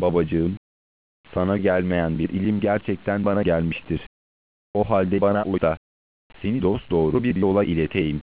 Babacığım, sana gelmeyen bir ilim gerçekten bana gelmiştir. O halde bana uy da seni dosdoğru bir yola ileteyim.